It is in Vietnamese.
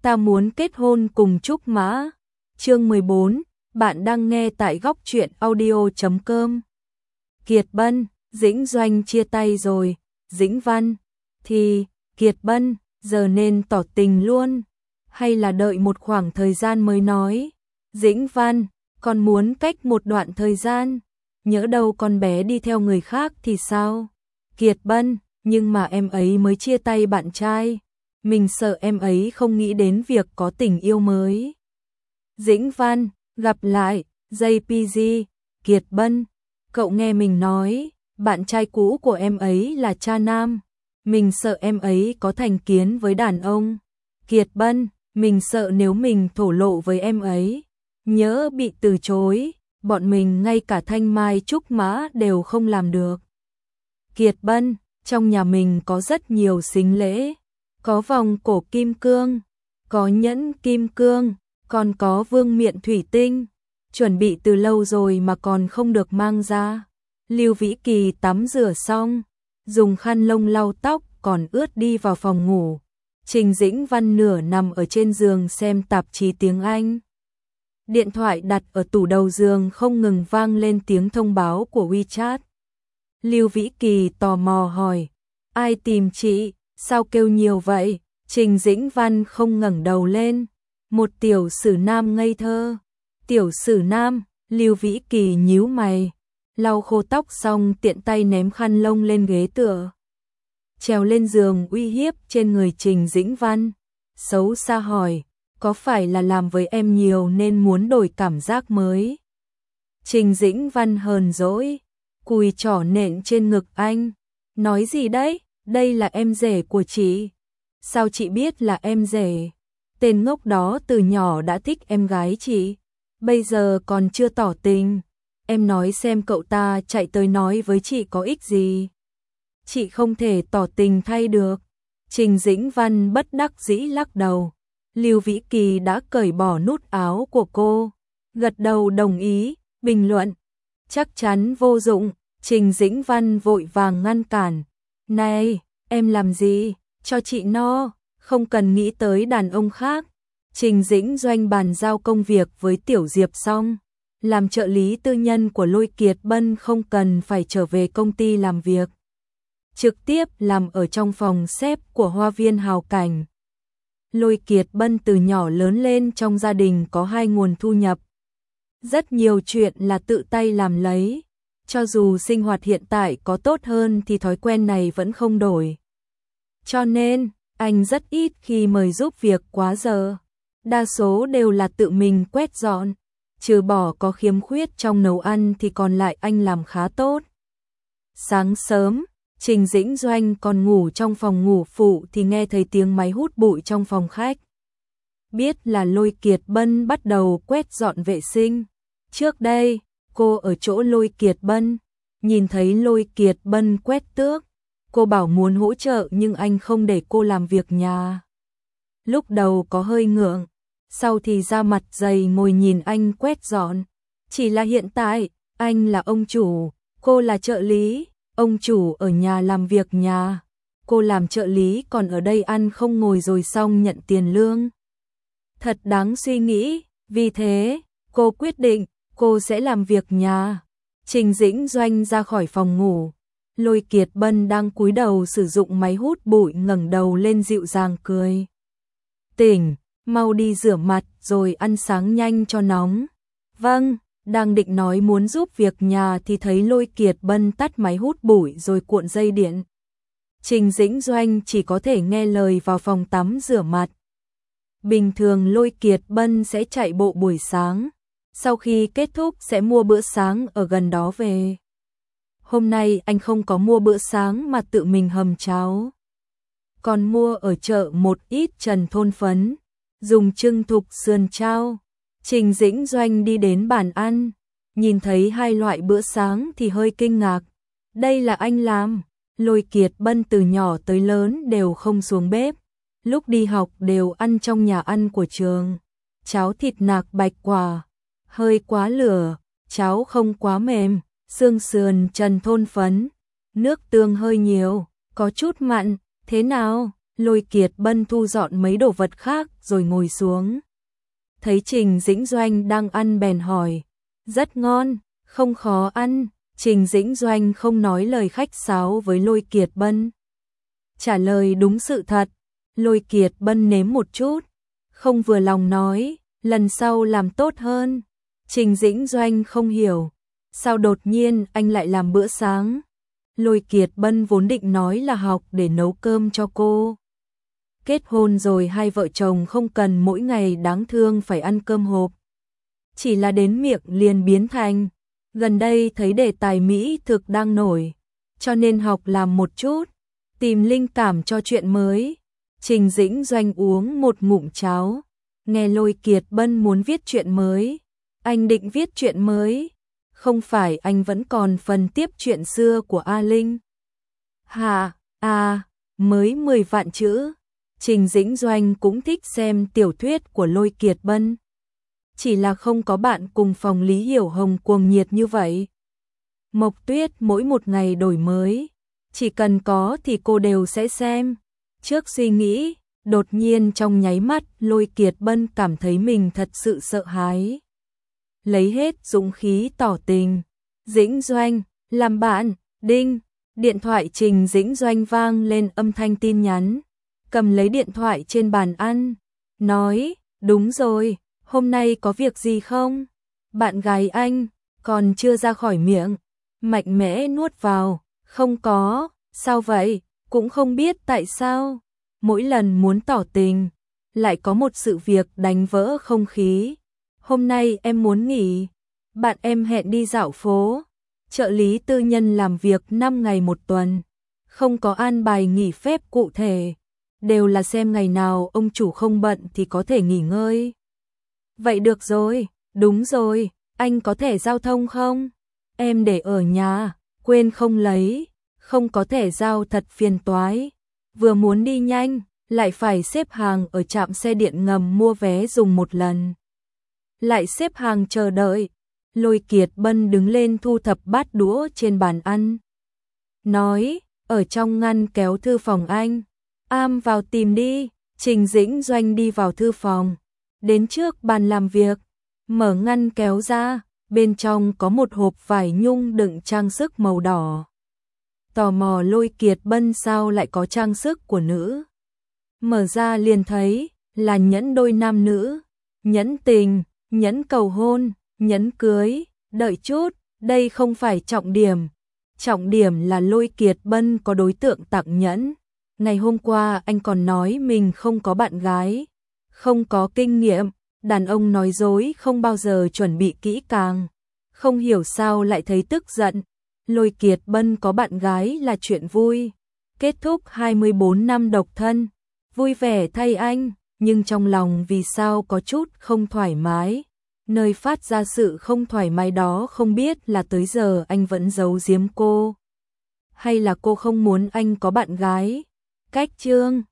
ta muốn kết hôn cùng Trúc Mã. Chương 14, bạn đang nghe tại góc truyện audio.com. Kiệt Bân, Dĩnh Doanh chia tay rồi, Dĩnh Văn, thì, Kiệt Bân, giờ nên tỏ tình luôn, hay là đợi một khoảng thời gian mới nói. Dĩnh Văn, con muốn cách một đoạn thời gian, nhỡ đâu con bé đi theo người khác thì sao? Kiệt Bân, nhưng mà em ấy mới chia tay bạn trai, mình sợ em ấy không nghĩ đến việc có tình yêu mới. Dĩnh Văn, gặp lại, JPG, Kiệt Bân, cậu nghe mình nói, bạn trai cũ của em ấy là cha nam, mình sợ em ấy có thành kiến với đàn ông. Kiệt Bân, mình sợ nếu mình thổ lộ với em ấy, nhỡ bị từ chối, bọn mình ngay cả thanh mai trúc mã đều không làm được. Kiệt Bân, trong nhà mình có rất nhiều sính lễ, có vòng cổ kim cương, có nhẫn kim cương, còn có vương miện thủy tinh, chuẩn bị từ lâu rồi mà còn không được mang ra. Lưu Vĩ Kỳ tắm rửa xong, dùng khăn lông lau tóc còn ướt đi vào phòng ngủ. Trình Dĩnh Văn nửa nằm ở trên giường xem tạp chí tiếng Anh. Điện thoại đặt ở tủ đầu giường không ngừng vang lên tiếng thông báo của WeChat. Lưu Vĩ Kỳ tò mò hỏi, ai tìm chị, sao kêu nhiều vậy? Trình Dĩnh Văn không ngẩng đầu lên, một tiểu sử nam ngây thơ. Tiểu sử nam, Lưu Vĩ Kỳ nhíu mày, lau khô tóc xong tiện tay ném khăn lông lên ghế tựa. Trèo lên giường uy hiếp trên người Trình Dĩnh Văn, xấu xa hỏi, có phải là làm với em nhiều nên muốn đổi cảm giác mới? Trình Dĩnh Văn hờn dỗi, cùi trỏ nện trên ngực anh, nói gì đấy, đây là em rể của chị. Sao chị biết là em rể? Tên ngốc đó từ nhỏ đã thích em gái chị, bây giờ còn chưa tỏ tình. Em nói xem cậu ta chạy tới nói với chị có ích gì? Chị không thể tỏ tình thay được. Trình Dĩnh Văn bất đắc dĩ lắc đầu. Lưu Vĩ Kỳ đã cởi bỏ nút áo của cô, gật đầu đồng ý, bình luận, chắc chắn vô dụng. Trình Dĩnh Văn vội vàng ngăn cản, này, em làm gì, cho chị no, không cần nghĩ tới đàn ông khác. Trình Dĩnh Doanh bàn giao công việc với Tiểu Diệp xong, làm trợ lý tư nhân của Lôi Kiệt Bân không cần phải trở về công ty làm việc, trực tiếp làm ở trong phòng xếp của Hoa viên Hào Cảnh. Lôi Kiệt Bân từ nhỏ lớn lên trong gia đình có hai nguồn thu nhập, rất nhiều chuyện là tự tay làm lấy, cho dù sinh hoạt hiện tại có tốt hơn thì thói quen này vẫn không đổi. Cho nên, anh rất ít khi mời giúp việc quá giờ, đa số đều là tự mình quét dọn, trừ bỏ có khiếm khuyết trong nấu ăn thì còn lại anh làm khá tốt. Sáng sớm, Trình Dĩnh Doanh còn ngủ trong phòng ngủ phụ thì nghe thấy tiếng máy hút bụi trong phòng khách. Biết là Lôi Kiệt Bân bắt đầu quét dọn vệ sinh. Trước đây, cô ở chỗ Lôi Kiệt Bân, nhìn thấy Lôi Kiệt Bân quét tước, cô bảo muốn hỗ trợ nhưng anh không để cô làm việc nhà. Lúc đầu có hơi ngượng, sau thì ra mặt dày ngồi nhìn anh quét dọn. Chỉ là hiện tại, anh là ông chủ, cô là trợ lý, ông chủ ở nhà làm việc nhà, cô làm trợ lý còn ở đây ăn không ngồi rồi xong nhận tiền lương. Thật đáng suy nghĩ, vì thế, cô quyết định, cô sẽ làm việc nhà. Trình Dĩnh Doanh ra khỏi phòng ngủ, Lôi Kiệt Bân đang cúi đầu sử dụng máy hút bụi ngẩng đầu lên dịu dàng cười. Tỉnh, mau đi rửa mặt rồi ăn sáng nhanh cho nóng. Vâng, đang định nói muốn giúp việc nhà thì thấy Lôi Kiệt Bân tắt máy hút bụi rồi cuộn dây điện. Trình Dĩnh Doanh chỉ có thể nghe lời vào phòng tắm rửa mặt. Bình thường Lôi Kiệt Bân sẽ chạy bộ buổi sáng, sau khi kết thúc sẽ mua bữa sáng ở gần đó về. Hôm nay anh không có mua bữa sáng mà tự mình hầm cháo. Còn mua ở chợ một ít trần thôn phấn, dùng trưng thục sườn trao. Trình Dĩnh Doanh đi đến bàn ăn, nhìn thấy hai loại bữa sáng thì hơi kinh ngạc. Đây là anh làm. Lôi Kiệt Bân từ nhỏ tới lớn đều không xuống bếp, lúc đi học đều ăn trong nhà ăn của trường. Cháo thịt nạc bạch quả, hơi quá lửa, cháo không quá mềm, xương sườn trần thôn phấn, nước tương hơi nhiều, có chút mặn, thế nào? Lôi Kiệt Bân thu dọn mấy đồ vật khác rồi ngồi xuống. Thấy Trình Dĩnh Doanh đang ăn bèn hỏi, rất ngon, không khó ăn. Trình Dĩnh Doanh không nói lời khách sáo với Lôi Kiệt Bân. Trả lời đúng sự thật. Lôi Kiệt Bân nếm một chút, không vừa lòng nói, lần sau làm tốt hơn. Trình Dĩnh Doanh không hiểu, sao đột nhiên anh lại làm bữa sáng. Lôi Kiệt Bân vốn định nói là học để nấu cơm cho cô. Kết hôn rồi hai vợ chồng không cần mỗi ngày đáng thương phải ăn cơm hộp. Chỉ là đến miệng liền biến thành, gần đây thấy đề tài Mỹ thực đang nổi, cho nên học làm một chút, tìm linh cảm cho chuyện mới. Trình Dĩnh Doanh uống một ngụm cháo, nghe Lôi Kiệt Bân muốn viết chuyện mới. Anh định viết chuyện mới? Không phải anh vẫn còn phần tiếp chuyện xưa của A Linh? Hả? À, mới 10 vạn chữ. Trình Dĩnh Doanh cũng thích xem tiểu thuyết của Lôi Kiệt Bân. Chỉ là không có bạn cùng phòng Lý Hiểu Hồng cuồng nhiệt như vậy. Mộc Tuyết mỗi một ngày đổi mới, chỉ cần có thì cô đều sẽ xem. Trước suy nghĩ, đột nhiên trong nháy mắt Lôi Kiệt Bân cảm thấy mình thật sự sợ hãi. Lấy hết dũng khí tỏ tình. Dĩnh Doanh, làm bạn, đinh. Điện thoại Trình Dĩnh Doanh vang lên âm thanh tin nhắn. Cầm lấy điện thoại trên bàn ăn, nói, đúng rồi, hôm nay có việc gì không? Bạn gái anh, còn chưa ra khỏi miệng, mạnh mẽ nuốt vào, không có, sao vậy, cũng không biết tại sao. Mỗi lần muốn tỏ tình, lại có một sự việc đánh vỡ không khí. Hôm nay em muốn nghỉ, bạn em hẹn đi dạo phố, trợ lý tư nhân làm việc 5 ngày một tuần, không có an bài nghỉ phép cụ thể, đều là xem ngày nào ông chủ không bận thì có thể nghỉ ngơi. Vậy được rồi, đúng rồi, anh có thẻ giao thông không? Em để ở nhà, quên không lấy, không có thẻ giao thật phiền toái. Vừa muốn đi nhanh, lại phải xếp hàng ở trạm xe điện ngầm mua vé dùng một lần. Lại xếp hàng chờ đợi. Lôi Kiệt Bân đứng lên thu thập bát đũa trên bàn ăn. Nói, ở trong ngăn kéo thư phòng anh. Am vào tìm đi. Trình Dĩnh Doanh đi vào thư phòng. Đến trước bàn làm việc. Mở ngăn kéo ra. Bên trong có một hộp vải nhung đựng trang sức màu đỏ. Tò mò Lôi Kiệt Bân sao lại có trang sức của nữ. Mở ra liền thấy là nhẫn đôi nam nữ. Nhẫn tình, nhẫn cầu hôn, nhẫn cưới. Đợi chút, đây không phải trọng điểm. Trọng điểm là Lôi Kiệt Bân có đối tượng tặng nhẫn. Ngày hôm qua anh còn nói mình không có bạn gái, không có kinh nghiệm, đàn ông nói dối không bao giờ chuẩn bị kỹ càng. Không hiểu sao lại thấy tức giận. Lôi Kiệt Bân có bạn gái là chuyện vui. Kết thúc 24 năm độc thân, vui vẻ thay anh, nhưng trong lòng vì sao có chút không thoải mái. Nơi phát ra sự không thoải mái đó không biết là tới giờ anh vẫn giấu giếm cô, hay là cô không muốn anh có bạn gái. Cách chương